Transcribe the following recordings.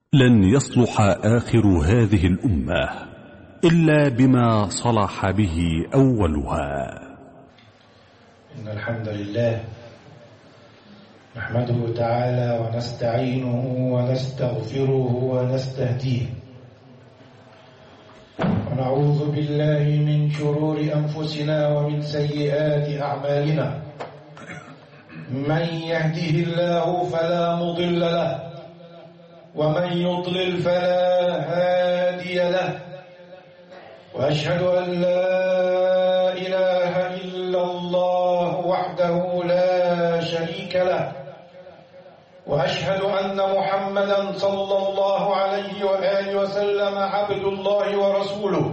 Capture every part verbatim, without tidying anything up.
لن يصلح آخر هذه الأمة إلا بما صلح به أولها. إن الحمد لله نحمده تعالى ونستعينه ونستغفره ونستهديه، ونعوذ بالله من شرور أنفسنا ومن سيئات أعمالنا. من يهده الله فلا مضل له، ومن يضلل فلا هادي له، وأشهد أن لا إله إلا الله وحده لا شريك له، وأشهد أن محمدا صلى الله عليه وآله وسلم عبد الله ورسوله.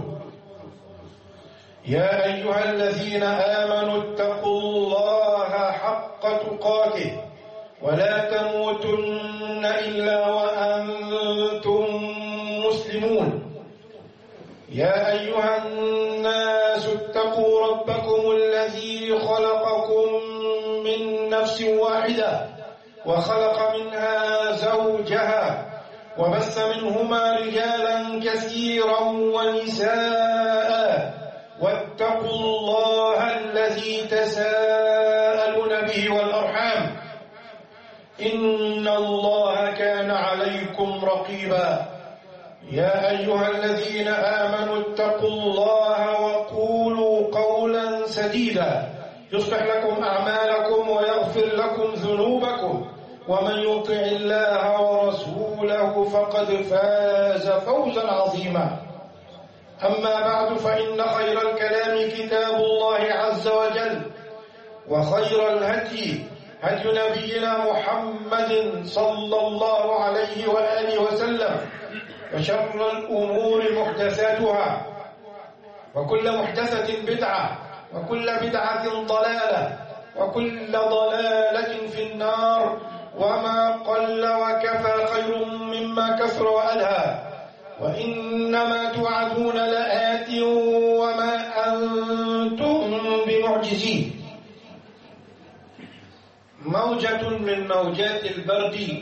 يا أيها الذين آمنوا اتقوا الله حق تقاته ولا تموتن إلا وأنتم مسلمون. يا أيها الناس اتقوا ربكم الذي خلقكم من نفس واحدة وخلق منها زوجها وبث منهما رجالا كثيرا ونساء، واتقوا الله الذي تساءلون به والأرحام إن الله كان عليكم رقيبا. يا أيها الذين آمنوا اتقوا الله وقولوا قولا سديدا يصلح لكم أعمالكم ويغفر لكم ذنوبكم، ومن يطع الله ورسوله فقد فاز فوزا عظيما. أما بعد، فإن خير الكلام كتاب الله عز وجل، وخير الهدي هدي نبينا محمد صلى الله عليه وآله وسلم، وشر الأمور محدثاتها، وكل محدثة بدعة، وكل بدعة ضلالة، وكل ضلالة في النار. وما قل وكفى خير مما كثر وألهى، وإنما توعدون لآت وما أنتم بمعجزين. موجة من موجات البرد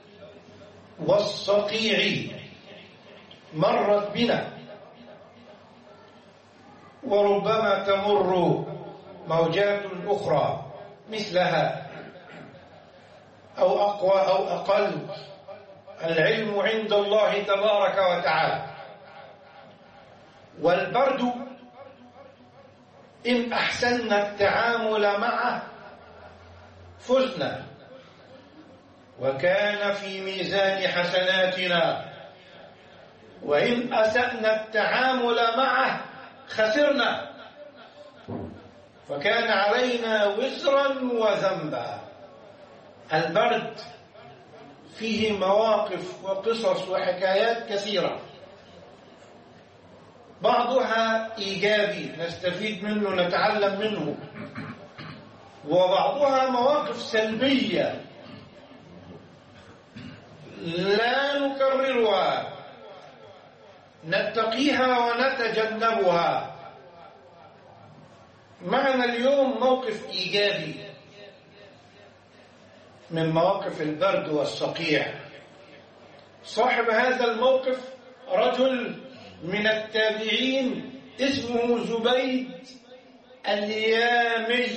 والصقيع مرت بنا، وربما تمر موجات أخرى مثلها أو أقوى أو أقل. العلم عند الله تبارك وتعالى. والبرد إن أحسننا التعامل معه فزنا، وكان في ميزان حسناتنا، وإن أسأنا التعامل معه خسرنا، فكان علينا وزرا وذنبا. البرد فيه مواقف وقصص وحكايات كثيرة، بعضها إيجابي نستفيد منه نتعلم منه، وبعضها مواقف سلبية لا نكررها، نتقيها ونتجنبها. معنا اليوم موقف إيجابي من مواقف البرد والصقيع. صاحب هذا الموقف رجل من التابعين اسمه زبيد اليامي،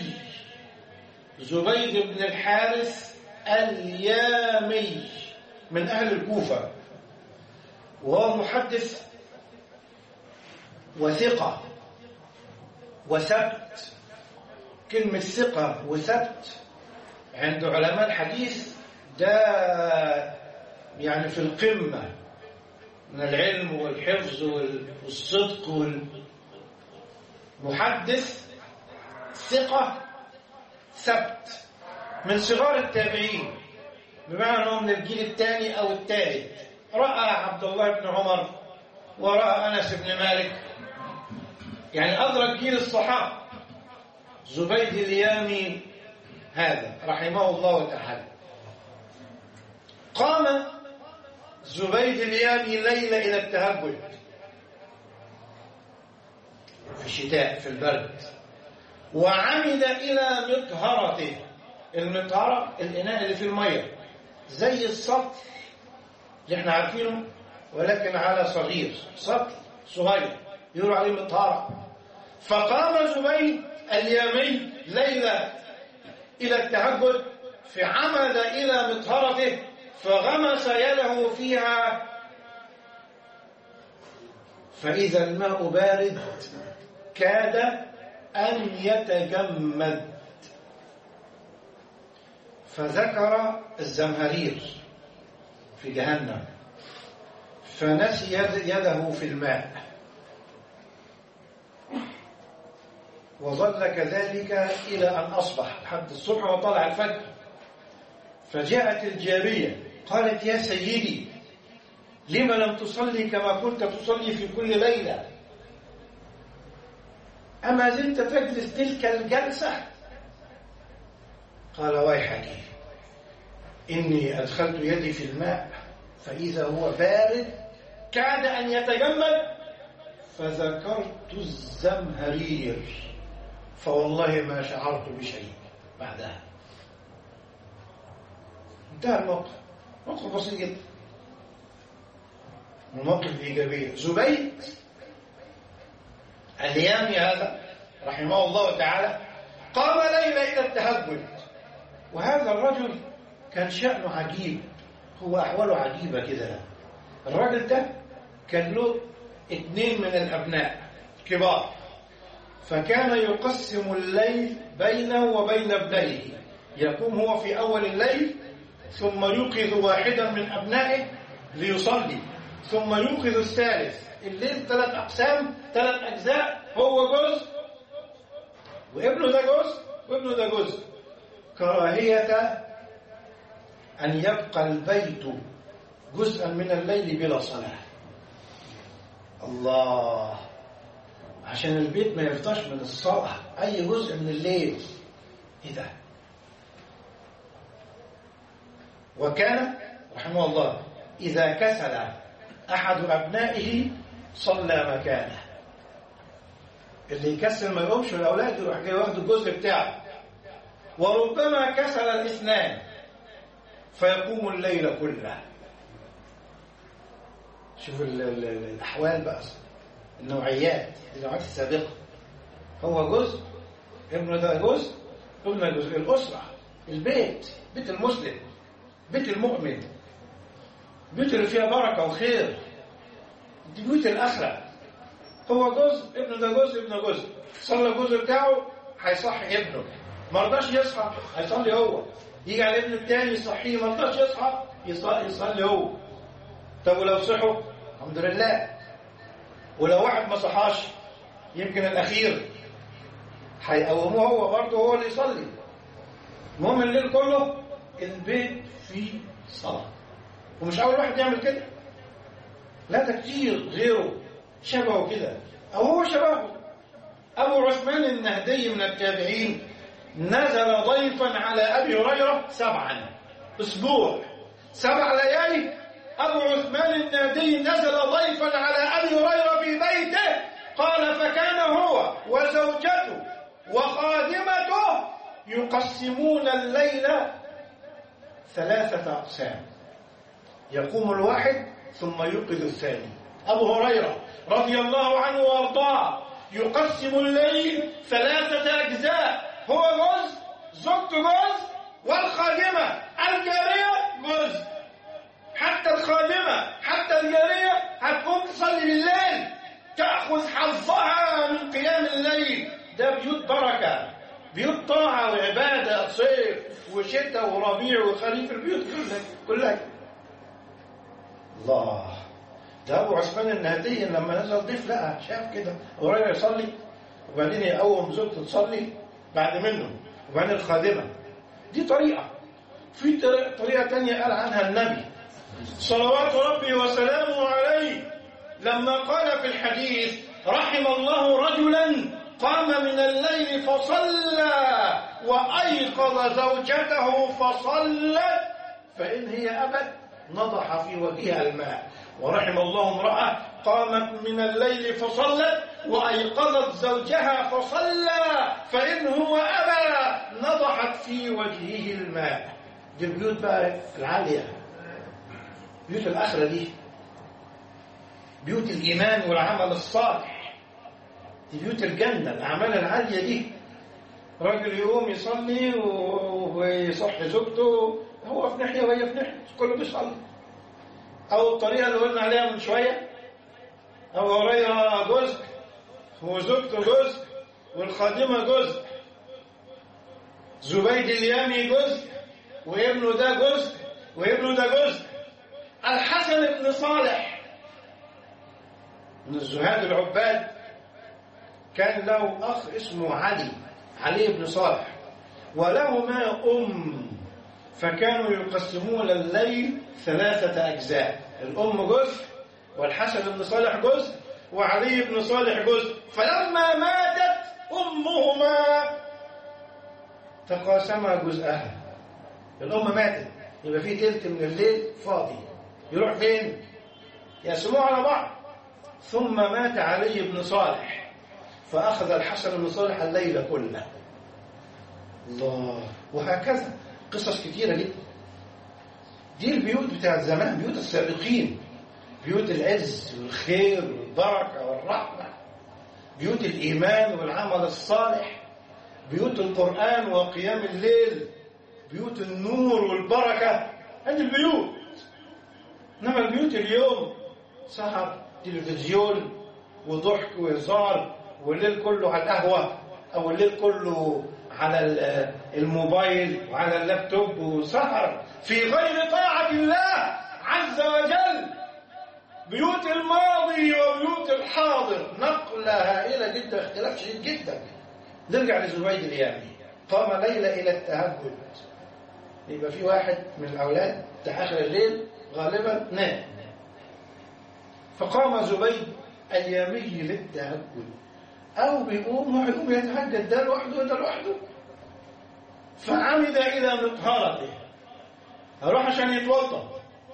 زبيد بن الحارث اليامي من أهل الكوفة، وهو محدث وثقة وثبت. كلمة ثقة وثبت عند علماء الحديث ده يعني في القمة من العلم والحفظ والصدق. والمحدث ثقة ثبت من صغار التابعين، بمعنى أنه من الجيل الثاني أو الثالث. رأى عبد الله بن عمر ورأى أنس بن مالك، يعني أدرك جيل الصحابة. زبيد اليامي هذا رحمه الله تعالى قام زبيد اليامي ليلة إلى التهجد في الشتاء في البرد، وعمد إلى مطهرته. المطهرة الإناء اللي فيه المية زي السطح اللي احنا عارفينه، ولكن على صغير، سطل صغير يقولوا عليه مطهرة. فقام زبيد اليامي ليلة إلى التهجد، فعمد إلى مطهرته فغمس يده فيها، فإذا الماء بارد كاد أن يتجمد. فذكر الزمهرير في جهنم، فنسي يده في الماء، وظل كذلك إلى أن أصبح لحد الصبح وطلع الفجر. فجاءت الجارية قالت: يا سيدي، لما لم تصلي كما كنت تصلي في كل ليلة؟ أما زلت تجلس تلك الجلسة؟ قال: ويحك، إني أدخلت يدي في الماء فإذا هو بارد كاد أن يتجمد، فذكرت الزمهرير فوالله ما شعرت بشيء بعدها. انتهى الموقف، موقف بسيط جدا، الموقف الإيجابية. زبيد اليامي هذا رحمه الله تعالى قام ليلة إلى التهجد، وهذا الرجل كان شأنه عجيب، هو أحواله عجيبة كده. الرجل ده كان له اثنين من الأبناء كبار، فكان يقسم الليل بينه وبين ابنيه، يقوم هو في أول الليل ثم يوقظ واحدا من أبنائه ليصلي، ثم يوقظ الثالث. الليل ثلاث أقسام، ثلاث أجزاء، هو جزء وابنه ده جزء وابنه ده جزء، كراهية أن يبقى البيت جزءا من الليل بلا صلاة. الله، عشان البيت ما يفضاش من الصلاة أي جزء من الليل. إيه ده؟ وكان رحمه الله إذا كسل أحد أبنائه صلى مكانه. اللي يكسل ما يقومش الأولاد يروح جاي واخد الجزء بتاعه. وربما كسل الاثنان فيقوم الليل كله. شوف الأحوال بقى، النوعيات النوعيات السابقة. هو جزء، ابنه ده جزء، ابنه جزء. الأسرة، البيت، بيت المسلم، بيت المؤمن، بيت اللي فيها بركة وخير، دي بيوت الآخرة. هو جزء، ابنه ده جزء، ابنه جزء. صلى الجزء بتاعه هيصحي ابنه، ما رضاش يصحى هيصلي هو. يجي على ابنه الثاني يصحيه، ما رضاش يصحى يصلي هو. طب ولو صحوا الحمد لله، ولو واحد ما صحاش يمكن الأخير هيقوموه هو برضه، هو اللي يصلي. المهم الليل كله البيت فيه صلاة. ومش أول واحد يعمل كده، لا، ده كتير غيره شبهه كده أو هو شبهه. أبو عثمان النهدي من التابعين نزل ضيفا على أبي هريرة سبعا، أسبوع سبع ليالي. أبو عثمان النهدي نزل ضيفا على أبي هريرة في بيته، قال: فكان هو وزوجته وخادمته يقسمون الليل ثلاثة أقسام، يقوم الواحد ثم يوقظ الثاني. أبو هريرة رضي الله عنه وارضاه يقسم الليل ثلاثة أجزاء، هو جزء، زوجته جزء، والخادمة الجارية جزء. حتى الخادمة حتى الجارية هتقوم تصلي بالليل، تأخذ حظها من قيام الليل. ده بيوت بركة، بيوت طاعة وعبادة، صيف وشتاء وربيع وخريف، البيوت كلها. الله، ده أبو عثمان النهدي لما نزل ضيف لقى شاف كده هريرة يصلي، وبعدين يقوم زوجته تصلي بعد منه، وبعدين الخادمة. دي طريقة. في طريقة تانية قال عنها النبي صلوات ربي وسلامه عليه لما قال في الحديث: رحم الله رجلا قام من الليل فصلى وأيقظ زوجته فصلت، فإن هي أبت نضح في وجهها الماء. ورحم الله امرأة قامت من الليل فصلت وأيقظت زوجها فصلى، فإن هو أبى نضحت في وجهه الماء. دي البيوت بقى العالية، بيوت الآخرة دي بيوت الإيمان والعمل الصالح، دي بيوت الجنة، الأعمال العالية دي. راجل يقوم يصلي ويصح زوجته، هو في ناحية وهي في ناحية، كله بيصلي. أو الطريقة اللي قلنا عليها من شوية، أبو هريرة جزء وزوجته جزء والخادمة جزء، زبيد اليامي جزء وابنه ده جزء وابنه ده جزء. الحسن بن صالح من الزهاد العباد كان له أخ اسمه علي علي بن صالح، ولهما أم، فكانوا يقسمون الليل ثلاثة أجزاء، الأم جزء والحسن بن صالح جزء وعلي بن صالح جزء. فلما ماتت أمهما تقاسما جزءها، الأم ماتت يبقى في تلت من الليل فاضي، يروح فين؟ يقسموه على بعض. ثم مات علي بن صالح فأخذ الحسن بن صالح الليل كله. الله. وهكذا قصص كثيرة جدا. دي البيوت بتاعت زمان، بيوت السابقين، بيوت العز والخير والبركة والرحمة، بيوت الإيمان والعمل الصالح، بيوت القرآن وقيام الليل، بيوت النور والبركة. هذه البيوت. إنما البيوت اليوم سهر تلفزيون وضحك وهزار، والليل كله على القهوة، أو الليل كله على الموبايل وعلى اللابتوب، وسهر في غير طاعة الله عز وجل. بيوت الماضي وبيوت الحاضر نقلة هائلة جدا، اختلاف شديد جدا. نرجع لزبيد اليامي، قام ليلة إلى التهجد. يبقى في واحد من الأولاد بتاع آخر الليل غالبا نام، فقام زبيد اليامي للتهجد، أو بيقوم واحد يقوم يتهجد، ده لوحده وده لوحده. فعمد إلى مطهرته، هروح عشان يتوضا،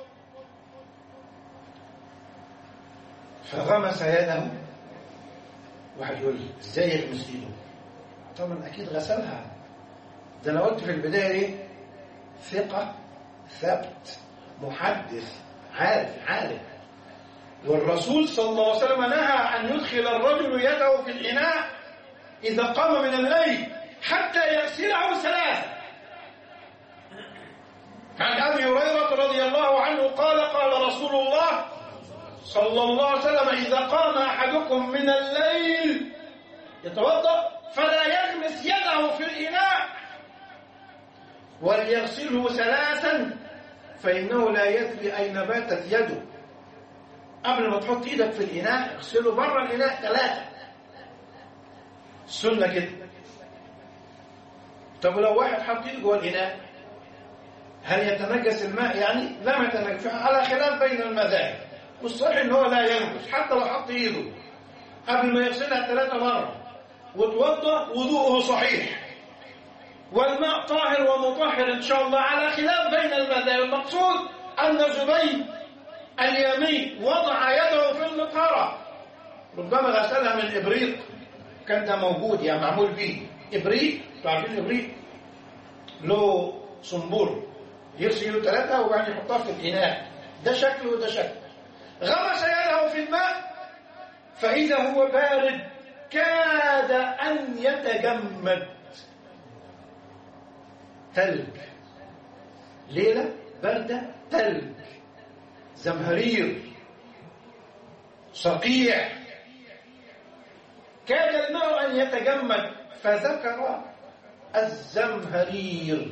فغمس يده. واحد يقول لي ازاي يغمس ايده؟ طبعا اكيد غسلها. ده انا قلت في البدايه ايه؟ ثقه، ثبت، محدث، عارف عارف. والرسول صلى الله عليه وسلم نهى ان يدخل الرجل يده في الاناء اذا قام من الليل حتى يغسله ثلاثه. عن ابي هريره رضي الله عنه قال قال رسول الله صلى الله عليه وسلم إذا قام أحدكم من الليل يتوضأ فلا يغمس يده في الإناء وليغسله ثلاثا فإنه لا يدري أين باتت يده. قبل ما تحط إيدك في الإناء اغسله بره الإناء ثلاثة، السنة كده. طب لو واحد حط إيده جوه الإناء هل يتنجس الماء؟ يعني لا ما يتنجس، على خلاف بين المذاهب. والصحيح ان هو لا ينجس حتى لو حط ايده قبل ما يغسلها ثلاثة مرة وتوضأ وضوءه صحيح والماء طاهر ومطهر ان شاء الله، على خلاف بين المذاهب. المقصود ان زبيد اليامي وضع يده في المطهرة، ربما غسلها من ابريق، كان ده موجود يعني معمول به ابريق، تعرفين ابريق له صنبور يغسل ثلاثة وبعدين يحطها في الإناء، ده شكل وده شكل. غمس يده في الماء فإذا هو بارد كاد أن يتجمد، ثلج، ليلة باردة، ثلج، زمهرير، صقيع، كاد الماء أن يتجمد، فذكر الزمهرير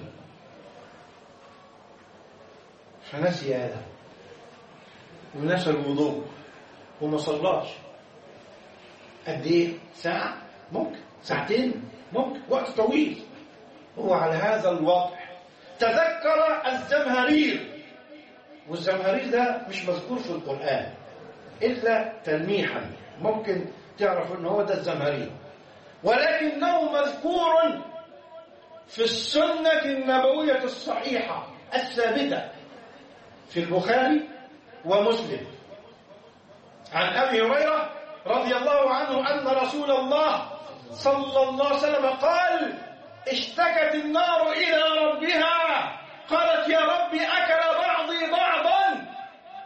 فنسي هذا ونسى الوضوء وما صلاش. قد ايه؟ ساعة؟ ممكن ساعتين، ممكن وقت طويل. هو على هذا الوضع تذكر الزمهرير، والزمهرير ده مش مذكور في القرآن إلا تلميحا، ممكن تعرف ان هو ده الزمهرير، ولكنه مذكور في السنة النبوية الصحيحة الثابتة في البخاري ومسلم عن أبي هريرة رضي الله عنه أن رسول الله صلى الله عليه وسلم قال اشتكت النار إلى ربها قالت يا رب أكل بعضي بعضا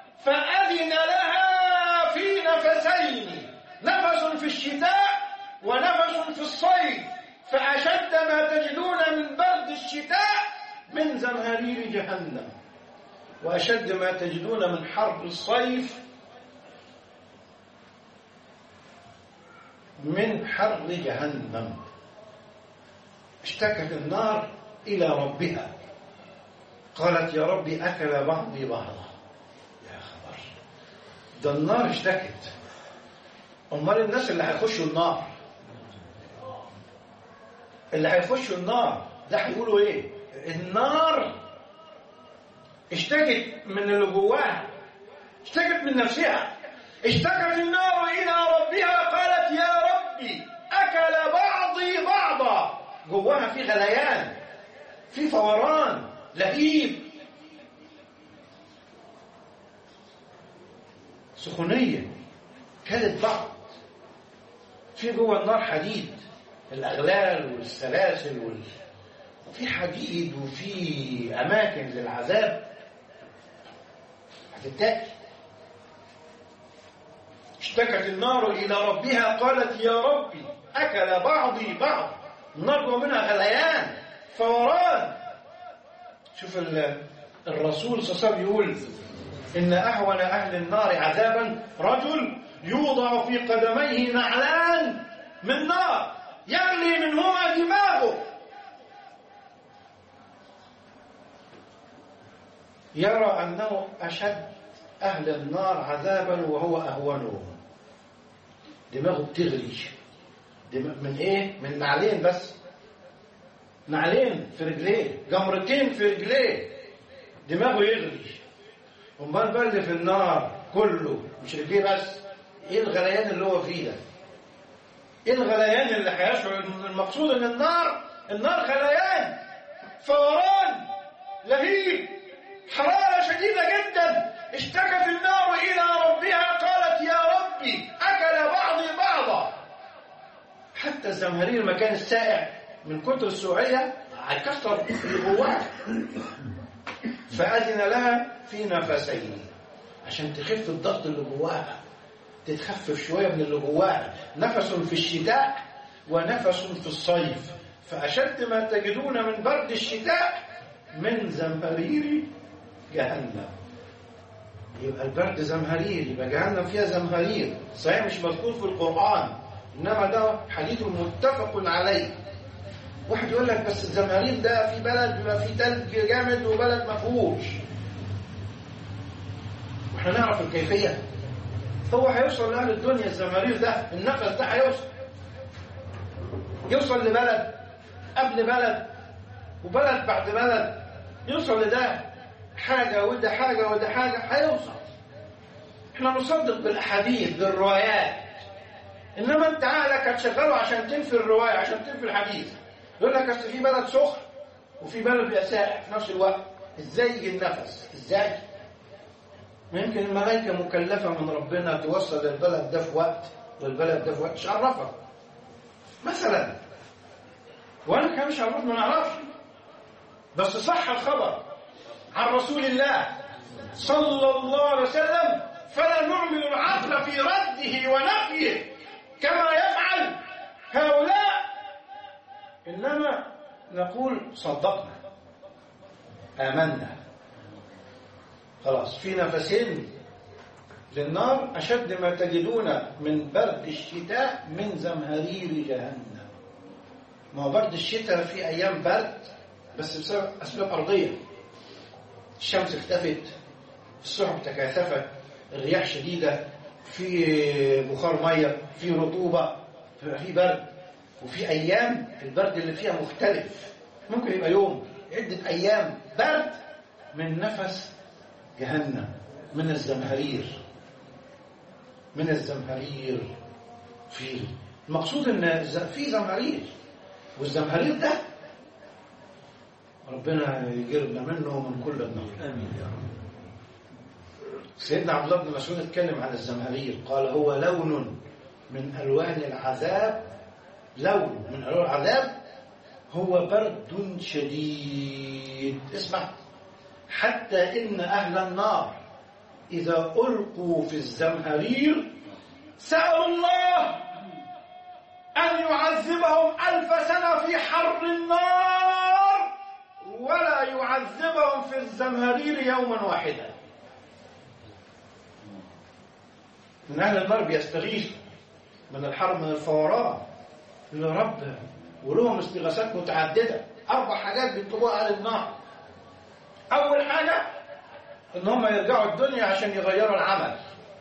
نفسين، نفس في الشتاء ونفس في الصيف، فأشد ما تجدون من برد الشتاء من زمهرير جهنم، وأشد ما تجدون من حر الصيف من حر جهنم. اشتكت النار إلى ربها، قالت يا ربي أكل بعضي بعضا. يا خبر، ده النار اشتكت. أمال الناس اللي هيخشوا النار، اللي هيخشوا النار ده هيقولوا ايه؟ النار اشتكت من اللي جواها، اشتكت من نفسها. اشتكت النار إلى ربها قالت يا ربي أكل بعضي بعضا. جواها في غليان، في فوران، لهيب، سخونية، كلت بعض. في جوه النار حديد، الأغلال والسلاسل وال... وفي حديد وفي أماكن للعذاب هتتاكل. اشتكت النار إلى ربها قالت يا ربي أكل بعضي بعض. النار جوه منها غليان، فوران. شوف الرسول صلى الله عليه وسلم يقول إن أهون أهل النار عذابا رجل يوضع في قدميه نعلان من نار يغلي منهما دماغه، يرى أنه أشد أهل النار عذابا وهو أهونهم. دماغه بتغلي من إيه؟ من نعلين بس، نعلين في رجليه، جمرتين في رجليه، دماغه يغلي. أمال بقى اللي في النار كله مش رجليه بس، إيه الغليان اللي هو فيه ده؟ إيه الغليان اللي هيشعر؟ المقصود إن النار النار غليان، فوران، لهيب، حرارة شديدة جدا. اشتكت النار إلى ربها قالت يا ربي أكل بعضي بعضا. حتى الزمهرير المكان السائع من كتر السوعية هيكسر اللي جواها، فأذن لها في نفسين عشان تخف الضغط اللي جواها، تتخفف شوية من اللي جواها. نفس في الشتاء ونفس في الصيف، فأشد ما تجدون من برد الشتاء من زمهرير جهنم. يبقى البرد زمهرير، يبقى جهنم فيها زمهرير. صحيح مش مذكور في القرآن، إنما ده حديث متفق عليه. واحد يقول لك بس الزمهرير ده في بلد بيبقى فيه تلج جامد وبلد ما فيهوش، واحنا نعرف الكيفية. هو هيوصل لأهل الدنيا الزمهرير ده، النفس ده هيوصل يوصل لبلد قبل بلد وبلد بعد بلد، يوصل لده حاجة وده حاجة وده حاجة، هيوصل. احنا نصدق بالأحاديث بالروايات، إنما أنت عقلك هتشغله عشان تنفي الرواية، عشان تنفي الحديث. يقول لك أصل في بلد سخن وفي بلد بيبقى ساقع في نفس الوقت، إزاي يجي النفس؟ إزاي؟ ما يمكن الملائكة مكلفة من ربنا توصل البلد ده في وقت والبلد ده في وقت، مش عرفك مثلا، وأنا كان مش عرفت، ما نعرفش. بس صح الخبر عن رسول الله صلى الله عليه وسلم، فلا نعمل العقل في رده ونفيه كما يفعل هؤلاء، إنما نقول صدقنا آمنا. خلاص، في نفسين للنار أشد ما تجدون من برد الشتاء من زمهرير جهنم. ما هو برد الشتاء في أيام برد بس بسبب أسباب أرضية، الشمس اختفت، السحب تكاثفت، الرياح شديدة، في بخار مية، في رطوبة، في برد. وفي أيام البرد اللي فيها مختلف، ممكن يبقى يوم، عدة أيام برد من نفس جهنم، من الزمهرير، من الزمهرير. في المقصود ان في زمهرير، والزمهرير ده ربنا يجرنا منه ومن كل النار، امين يا رب. سيدنا عبد الله بن مسعود اتكلم عن الزمهرير، قال هو لون من الوان العذاب، لون من الوان العذاب، هو برد شديد. اسمع، حتى إن أهل النار إذا ألقوا في الزمهرير سألوا الله أن يعذبهم ألف سنة في حر النار ولا يعذبهم في الزمهرير يوما واحدا. من أهل النار بيستغيثوا من الحر من الفوران لرب، ولهم استغاثات متعددة. أربع حاجات بيطلبوها أهل النار. أول حاجة إن هم يرجعوا الدنيا عشان يغيروا العمل،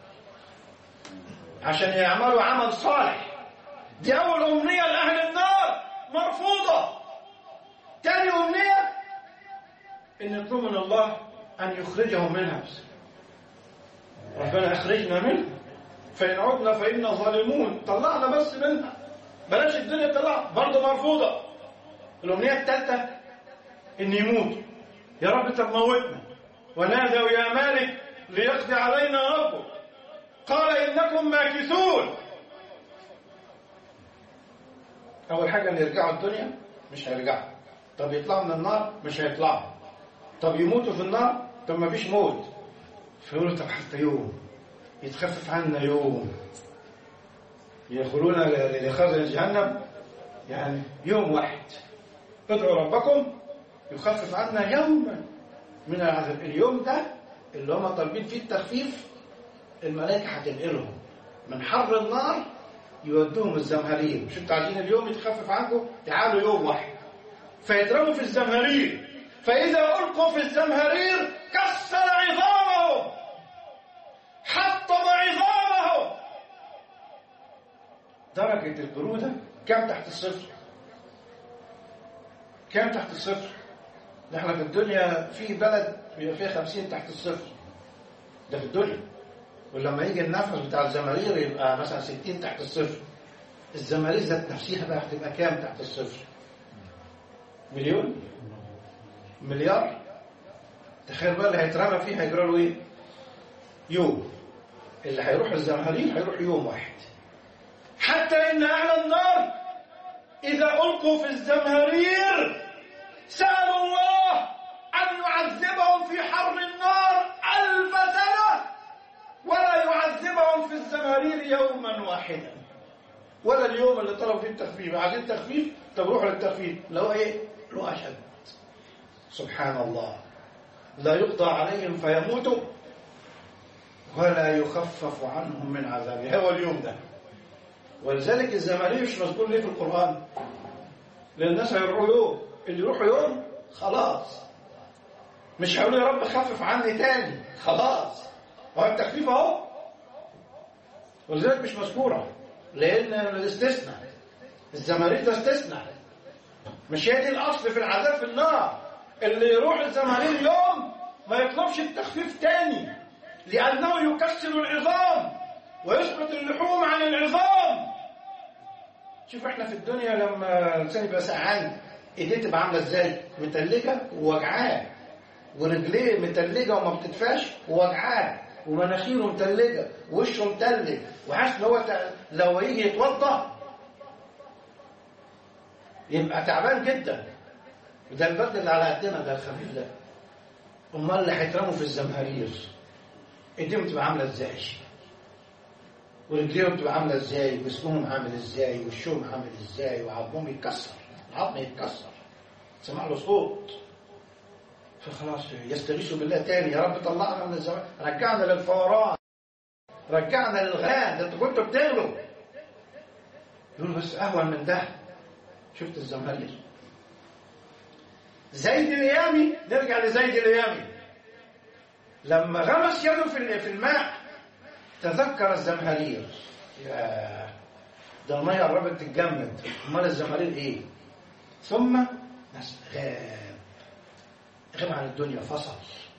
عشان يعملوا عمل صالح. دي أول أمنية لأهل النار مرفوضة. تاني أمنية إن يطلبوا من الله أن يخرجهم منها. ربنا أخرجنا منها فإن عدنا فإنا ظالمون. طلعنا بس منها، بلاش الدنيا تطلع، برضه مرفوضة. الأمنية الثالثة إن يموتوا. يا رب طب موتنا. ونادوا يا مالك ليقضي علينا ربك قال إنكم ماكثون. أول حاجة إن يرجعوا الدنيا مش هيرجعوا. طب يطلعوا من النار مش هيطلعوا. طب يموتوا في النار، طب ما فيش موت. فيقولوا طب حتى يوم يتخفف عنا، يوم يدخلون لخزن جهنم، يعني يوم واحد. ادعوا ربكم يخفف عنا يوما من العذاب. اليوم ده اللي هم طالبين فيه التخفيف، الملائكة هتنقلهم من حر النار يودوهم الزمهرير. مش انتوا عايزين اليوم يتخفف عنكم؟ تعالوا يوم واحد. فيترموا في الزمهرير، فإذا ألقوا في الزمهرير كسر عظامهم، حطم عظامهم. درجة البرودة كم تحت الصفر؟ كم تحت الصفر؟ نحن في الدنيا في بلد بيبقى فيها خمسين تحت الصفر، ده في الدنيا. ولما يجي النفس بتاع الزمهرير يبقى مثلا ستين تحت الصفر. الزمهرير ذات نفسها بقى هتبقى كام تحت الصفر؟ مليون؟ مليار؟ تخيل بقى اللي هيترمى فيه هيجرى له ايه؟ يوم. اللي هيروح الزمهرير هيروح يوم واحد. حتى ان اهل النار اذا القوا في الزمهرير سألوا الله ان يعذبهم في حر النار الف سنة ولا يعذبهم في الزمهرير يوما واحدا. ولا اليوم اللي طلبوا فيه التخفيف. عايزين تخفيف؟ طب روحوا للتخفيف. لو ايه؟ لو اشد. سبحان الله. لا يقضى عليهم فيموتوا ولا يخفف عنهم من عذابه. هو اليوم ده. ولذلك الزمهرير مش مذكور ليه في القرآن؟ لأن الناس هيروحوا يوم، اللي يروحوا يوم خلاص مش هيقولوا يا رب خفف عني تاني، خلاص هو التخفيف اهو. ولذلك مش مذكورة، لأن الاستثناء الزمهرير ده استثناء، مش هي دي الأصل في العذاب في النار. اللي يروح الزمهرير يوم ما يطلبش التخفيف تاني، لأنه يكسر العظام ويسقط اللحوم عن العظام. شوف احنا في الدنيا لما الانسان يبقى سقعان ايديه تبقى عامله ازاي؟ متلجه ووجعاه، ورجليه متلجه وما بتدفاش ووجعاه، ومناخيره متلجه ووشه متلج، وحاسس ان هو ت... لو يجي يتوضا يبقى تعبان جدا. وده البرد اللي على قدنا ده الخفيف ده. امال اللي هيترموا في الزمهرير ايديهم تبقى عامله ازاي؟ ورجليهم تبقى عامله ازاي؟ وجسمهم عامل ازاي؟ وشهم عامل ازاي؟ وعظمهم يتكسر، العظم يتكسر، سمع له صوت. فخلاص يستغيثوا بالله تاني، يا رب طلعنا من الزمان، رجعنا للفوران، رجعنا للغان، ده انتوا كنتوا بتغلوا. يقولوا بس اهون من ده. شفت الزمهرير؟ زيد اليامي، نرجع لزيد اليامي لما غمس يده في الماء تذكر الزمهرير. يا ده الميه قربت تتجمد، امال الزمهرير ايه؟ ثم غاب غاب عن الدنيا، فصل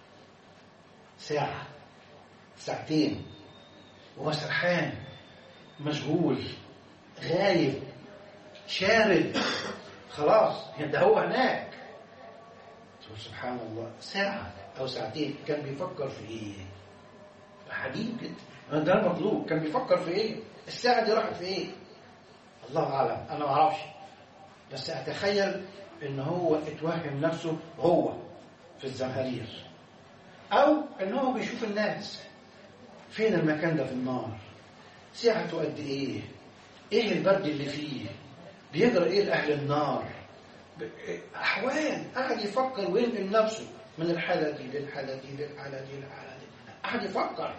ساعة ساعتين وهو سرحان مشغول غايب شارد، خلاص ده هو هناك. سبحان الله، ساعة أو ساعتين كان بيفكر في إيه؟ عجيب جدا. ده المطلوب. كان بيفكر في إيه؟ الساعة دي راحت في إيه؟ الله أعلم، أنا ما أعرفش، بس أتخيل إن هو اتوهم نفسه هو في الزمهرير، أو إن هو بيشوف الناس. فين المكان ده في النار؟ سعته قد ايه؟ ايه البرد اللي فيه؟ بيجرى ايه لاهل النار؟ احوال. قاعد يفكر وينقل نفسه من الحاله دي للحاله دي للحاله دي للحاله دي، قاعد يفكر.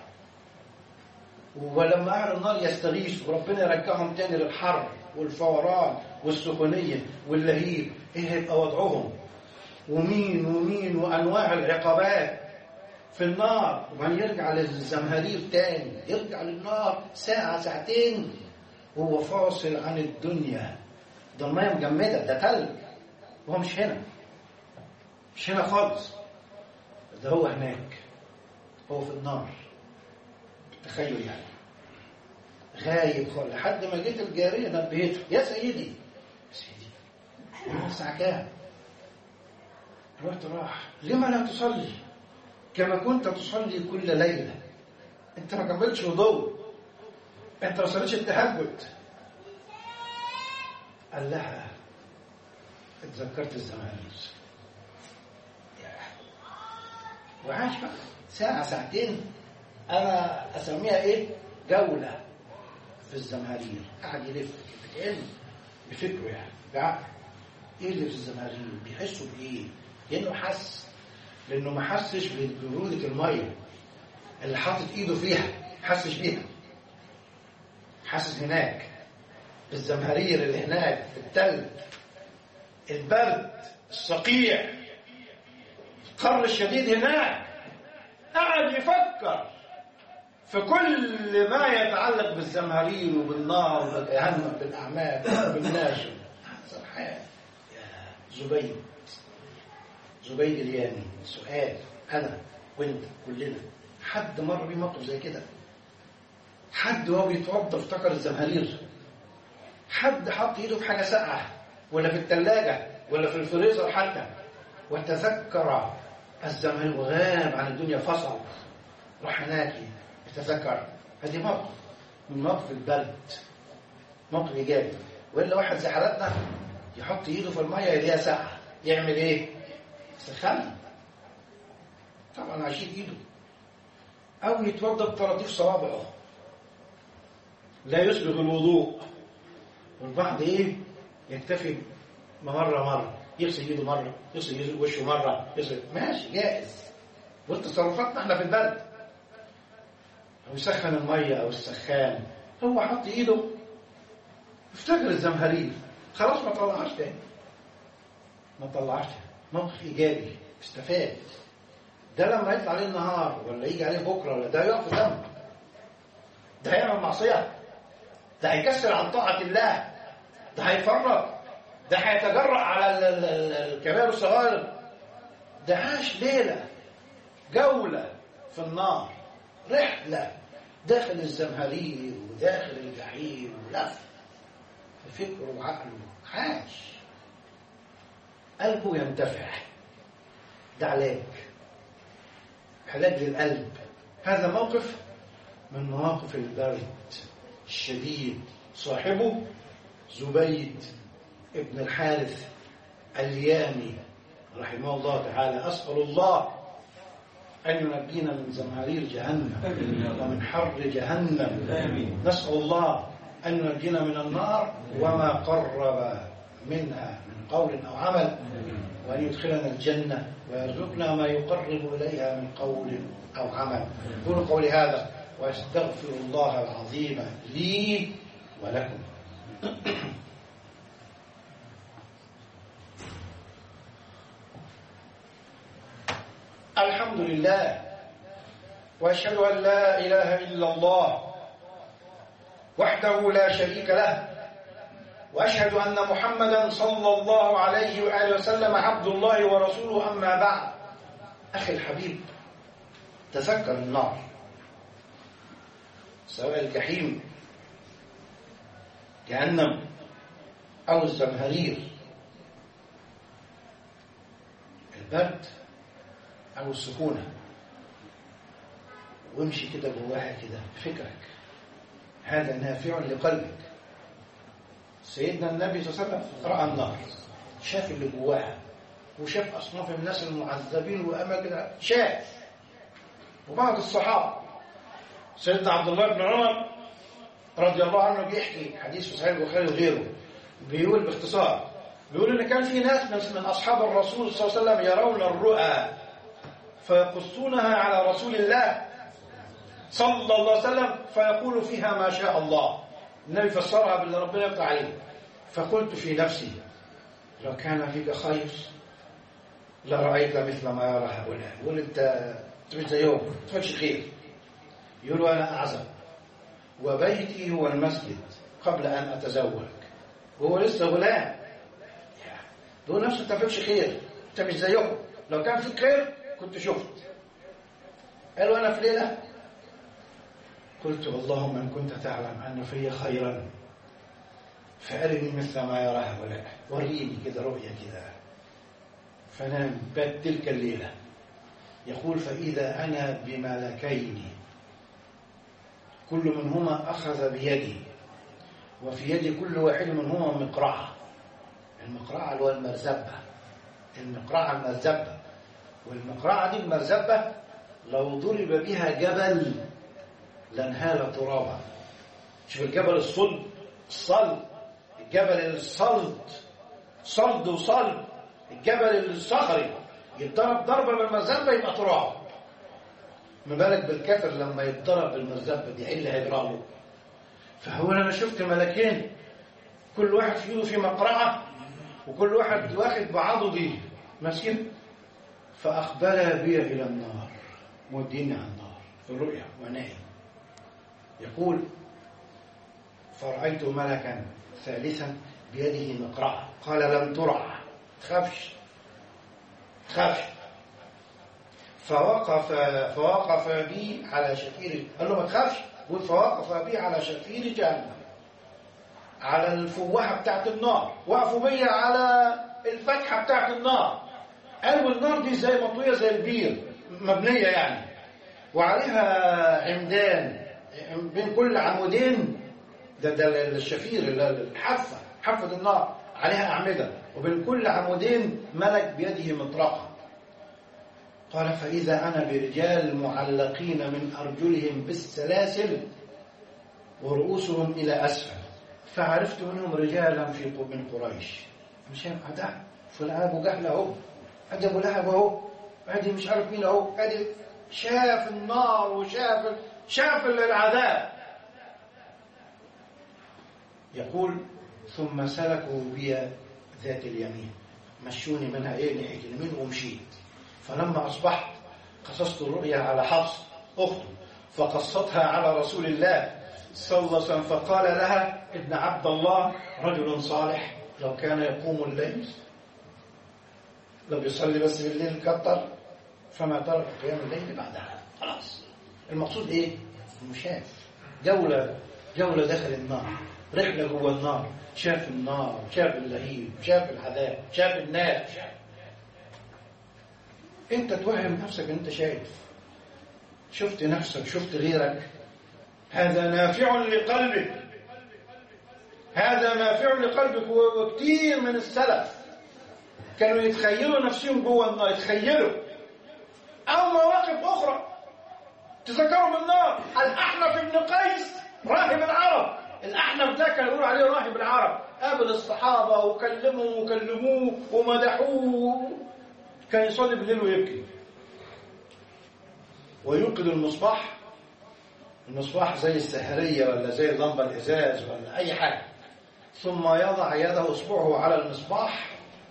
ولما اهل النار يستغيثوا وربنا يرجعهم تاني للحر والفوران والسخونيه واللهيب، ايه هيبقى وضعهم؟ ومين ومين وانواع العقابات في النار. وبعدين يرجع للزمهرير تاني، يرجع للنار ساعه ساعتين وهو فاصل عن الدنيا. ده الميه مجمده، ده تلج، وهو مش هنا، مش هنا خالص، ده هو هناك، هو في النار. تخيل يعني، غايب خالص لحد ما جيت الجاريه نبهته: يا سيدي يا سيدي الساعه كام؟ الوقت راح، لما لا تصلي كما كنت تصلي كل ليله؟ انت ما كملتش وضوء، انت ما صليتش التهجد. قال لها: اتذكرت الزمهرير. وعاش بقى ساعه ساعتين، انا اسميها ايه؟ جوله في الزمهرير. قاعد يلف بعلم بفكره، يعني بعقل. ايه اللي في الزمهرير؟ بيحسوا بايه؟ لانه حس، لانه ما حسش ببروده الميه اللي حاطط ايده فيها، حسش بيها. حاسس هناك الزمهرير اللي هناك، في التلج، البرد، الصقيع، القر الشديد هناك. قاعد يفكر في كل ما يتعلق بالزمهرير وبالنار وبالجهنم بالاعمال وبالناشر. سرحان. يا زبيد، زبيد اليامي، سؤال: انا وانت كلنا حد مر بيه موقف زي كده؟ حد وهو بيتوضى افتكر الزمهرير؟ حد حط ايده في حاجه ساقعه ولا في الثلاجه ولا في الفريزر حتى وتذكر الزمهرير وغاب عن الدنيا، فصل، راح هناك يتذكر؟ هذه موقف من موقف البرد، موقف ايجابي. والا واحد زي حالتنا يحط ايده في الميه يلاقيها ساقعه، يعمل ايه؟ يسخنها طبعا عشان ايده، او يتوضا بطراطيف صوابعه، لا يسبغ الوضوء. والبعض ايه؟ يكتفي مره مره، يغسل ايده مره، يغسل وشه مره، يغسل، ماشي جائز. والتصرفاتنا احنا في البرد، او يسخن الميه او السخان. هو حط ايده افتكر الزمهرير، خلاص ما طلعهاش تاني، ما طلعهاش تاني. موقف ايجابي، استفاد. ده لما يطلع عليه النهار ولا يجي عليه بكره ولا ده يقف ذنب، ده هيعمل معصيه، ده هيكسر عن طاعه الله، ده هيفرط، ده هيتجرأ على الكبائر والصغائر. ده عاش ليله، جوله في النار، رحله داخل الزمهرير وداخل الجحيم، ولف بفكره وعقله، عاش، قلبه ينتفع. ده علاج، علاج للقلب. هذا موقف من مواقف البرد الشديد. صاحبه زبيد ابن الحارث اليامي رحمه الله تعالى. أسأل الله أن ينجينا من زمهرير جهنم ومن حر جهنم. نسأل الله أن ينجينا من النار وما قرب منها من قول أو عمل، وأن يدخلنا الجنة ويرزقنا ما يقرب إليها من قول أو عمل. قولوا قولي هذا وأستغفر الله العظيم لي ولكم. الحمد لله، وأشهد أن لا إله إلا الله وحده لا شريك له، وأشهد أن محمدا صلى الله عليه وآله وسلم عبد الله ورسوله. أما بعد، أخي الحبيب، تذكر النار، سواء الجحيم جهنم أو الزمهرير، البرد أو السكونة، وامشي كده جواها كده فكرك، هذا نافع لقلبك. سيدنا النبي صلى الله عليه وسلم رأى النار، شاف اللي جواها، وشاف أصناف الناس المعذبين وأماكن، شاف. وبعض الصحابة، سيدنا عبد الله بن عمر رضي الله عنه بيحكي حديث في صحيح البخاري وغيره، بيقول باختصار، بيقول ان كان في ناس من اصحاب الرسول صلى الله عليه وسلم يرون الرؤى فيقصونها على رسول الله صلى الله عليه وسلم فيقول فيها ما شاء الله. النبي فسرها باللي ربنا يفتح عليه. فقلت في نفسي لو كان فيك خير لرأيت مثل ما يرى هؤلاء. يقول انت مش زيهم، ما تفكش خير. يقول انا اعزب وبيتي هو المسجد قبل ان اتزوج، وهو لسه غلام. يقول نفسه انت ما فيكش خير، انت مش زيهم، لو كان فيك خير كنت شفت. قالوا انا في ليله قلت اللهم ان كنت تعلم ان في خيرا فارني مثل ما يرى هؤلاء، وريني كده رؤيه كده. فنام بات تلك الليله. يقول فاذا انا بملكين كل منهما اخذ بيدي وفي يد كل واحد منهما مقرعه. المقرعه اللي هو المرزبه، المقرعه المرزبه، والمقرعه دي المرزبه لو ضرب بها جبل لانهال ترابا. شوف الجبل الصلب الصلب، الجبل الصلد صلد وصلب، الجبل الصخري يتضرب ضربه بالمرزبه يبقى تراب. ما بالك بالكافر لما يتضرب بالمرزبه دي، ايه اللي هيجرى له؟ فهو انا شفت ملكين كل واحد في ايده في مقرعه وكل واحد واخد بعضه ماسكين، فاقبل بي الى النار، موديني على النار في الرؤيا ونائم. يقول فرأيت ملكا ثالثا بيده مقرعه قال لم ترع، تخافش تخافش. فوقف فوقف بي على شفير، قال له ما تخافش، فوقف بي على شفير جهنم، على الفوحه بتاعت النار، وقفوا بي على الفتحه بتاعت النار. قالوا النار دي زي مطويه زي البير مبنيه يعني، وعليها عمدان بين كل عمودين، ده ده الشفير الحافه، حافه النار عليها اعمده، وبين كل عمودين ملك بيده مطرقه. قال فإذا أنا برجال معلقين من أرجلهم بالسلاسل ورؤوسهم إلى أسفل، فعرفت منهم رجالا في من قريش. مش هذا فلان أبو جهل أهو، أدي أبو لهب أهو، أدي مش عارف مين أهو، أدي شاف النار وشاف شاف العذاب. يقول ثم سلكوا بي ذات اليمين، مشوني منها إيه ناحية اليمين ومشيت. فلما أصبحت قصصت الرؤيا على حفص أخته، فقصتها على رسول الله صلى الله عليه وسلم، فقال لها ابن عبد الله رجل صالح لو كان يقوم الليل، لو بيصلي بس بالليل كتر، فما ترك قيام الليل بعدها. خلاص المقصود ايه؟ انه شاف جولة جولة داخل النار، رحلة جوه النار، شاف النار، شاف اللهيب، شاف العذاب، شاف النار. انت توهم نفسك انت شايف، شفت نفسك، شفت غيرك، هذا نافع لقلبك، هذا نافع لقلبك. وكثير من السلف كانوا يتخيلوا نفسهم جوه النار، يتخيلوا او مواقف اخرى تذكروا من النار. الأحنف بن قيس راهب العرب، الأحنف ده كانوا يقولوا عليه راهب العرب، قابل الصحابة وكلمهم وكلموه ومدحوه، كان يصلي بالليل ويبكي ويوقد المصباح، المصباح زي السهرية ولا زي اللمبة الإزاز ولا أي حاجة، ثم يضع يده أصبعه على المصباح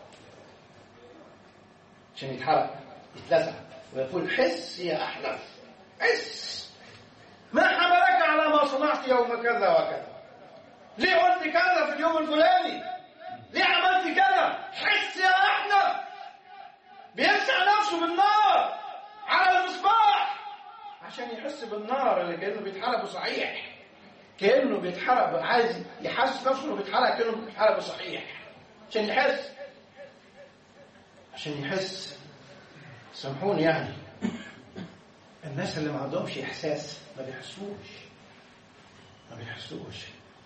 عشان يتحرق يتلسع، ويقول حس يا أحنف، حس، ما حملك على ما صنعت يوم كذا وكذا؟ ليه قلت كذا في اليوم الفلاني؟ ليه عملت كذا؟ حس يا أحنف. بيلسع نفسه بالنار على المصباح عشان يحس بالنار اللي كأنه بيتحرق صحيح، كأنه بيتحرق، عايز يحس نفسه انه بيتحرق كأنه بيتحرق صحيح، عشان يحس عشان يحس سامحوني يعني، الناس اللي ما عندهمش إحساس ما بيحسوش ما بيحسوش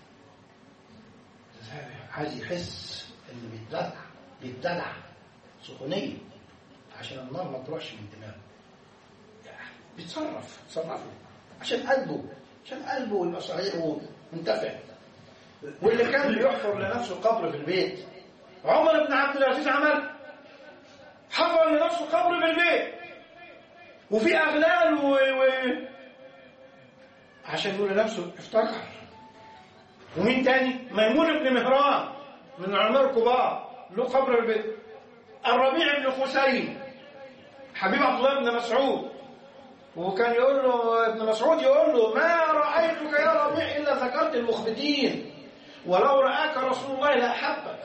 عايز يحس إنه بيتدلع بيتدلع سخونية عشان النار ما تروحش من دماغه، بيتصرف تصرفه عشان قلبه عشان قلبه يبقى صحيح ومنتفع. واللي كان بيحفر لنفسه قبر في البيت، عمر بن عبد العزيز عمل حفر لنفسه قبر في البيت وفي أغلال و... و... عشان يقول لنفسه افتكر. ومين تاني؟ ميمون بن مهران من العلماء الكبار له قبر في البيت. الربيع بن خثيم حبيب عبد الله بن مسعود، وكان يقول له ابن مسعود يقول له ما رأيتك يا ربيع إلا ذكرت المخبتين ولو رآك رسول الله لأحبك.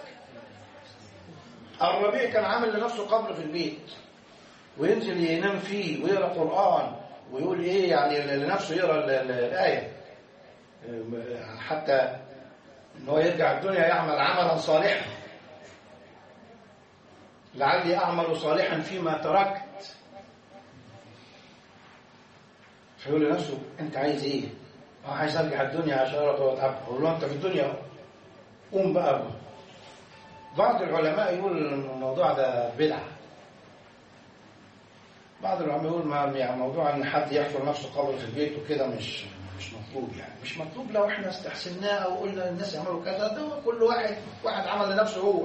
الربيع كان عامل لنفسه قبر في البيت وينزل ينام فيه ويقرأ قرآن ويقول إيه يعني لنفسه يقرأ الآية حتى إنه يرجع الدنيا يعمل عملا صالحا لعلي أعمل صالحا فيما تركت. فيقول لنفسه أنت عايز إيه؟ أه عايز أرجع الدنيا عشان أتعب. أقول له أنت في الدنيا قوم بقى. بعض العلماء يقول الموضوع ده بدعة. بعض العلماء يقول ما يعني موضوع ان حد يحفر نفسه قبر في البيت وكده مش مش مطلوب، يعني مش مطلوب لو احنا استحسناه او قلنا الناس يعملوا كذا. ده كل واحد واحد عمل لنفسه هو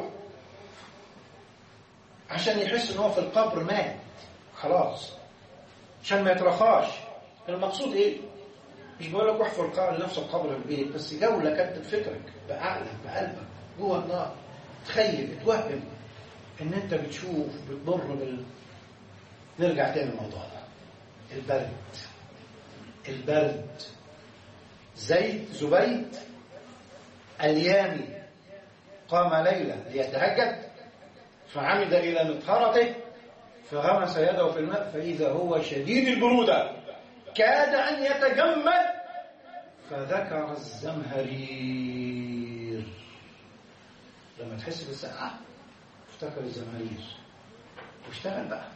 عشان يحس ان هو في القبر مات خلاص عشان ما يترخاش. المقصود ايه؟ مش بقول لك احفر لنفسك قبر في البيت، بس جولة كتب فكرك بعقلك بقلبك جوه النار. تخيل اتوهم ان انت بتشوف بتمر بال نرجع تاني الموضوع ده. البرد البرد زيد زبيد اليامي قام ليلة ليتهجد فعمد إلى مطهرته فغمس يده في الماء فإذا هو شديد البرودة كاد أن يتجمد فذكر الزمهرير. لما تحس بالسقعة افتكر الزمهرير واشتغل بقى.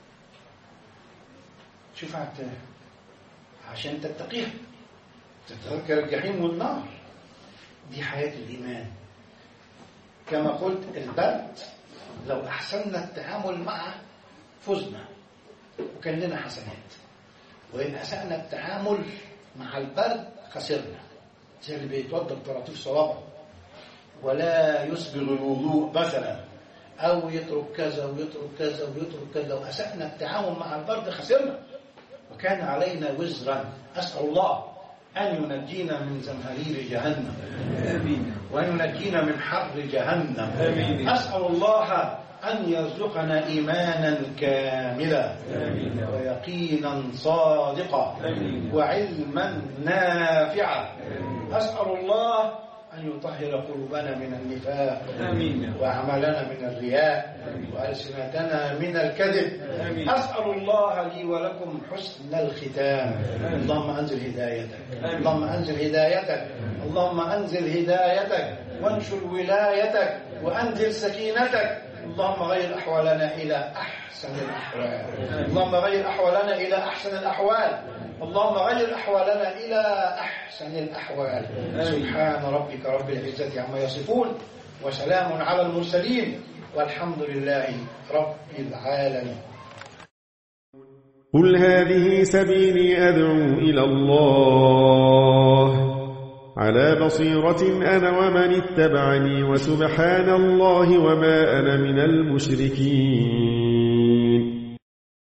شوف حتى عشان تتقيها تتذكر الجحيم والنار. دي حياة الإيمان. كما قلت البرد لو أحسننا التعامل معه فزنا وكان لنا حسنات، وإن أسأنا التعامل مع البرد خسرنا. زي اللي بيتوضى بطراطيف صوابعه ولا يسبغ الوضوء مثلا أو يترك كذا ويترك كذا ويترك كذا، وأسأنا التعامل مع البرد خسرنا وكان علينا وزرا. أسأل الله أن ينجينا من زمهرير جهنم آمين، وأن ينجينا من حر جهنم آمين. أسأل الله أن يرزقنا إيمانا كاملا آمين، ويقينا صادقا آمين، وعلما نافعا آمين. أسأل الله أن يطهر قلوبنا من النفاق آمين، وأعمالنا من الرياء آمين، وألسنتنا من الكذب آمين. أسأل الله لي ولكم حسن الختام آمين. اللهم أنزل هدايتك آمين. اللهم أنزل هدايتك اللهم أنزل هدايتك وانشر ولايتك وأنزل سكينتك. اللهم غير أحوالنا إلى أحسن الأحوال اللهم غير أحوالنا إلى أحسن الأحوال اللهم غير أحوالنا إلى أحسن الأحوال. سبحان ربك رب العزة عما يصفون وسلام على المرسلين والحمد لله رب العالمين. قل هذه سبيلي أدعو إلى الله على بصيرة أنا ومن اتبعني وسبحان الله وما أنا من المشركين.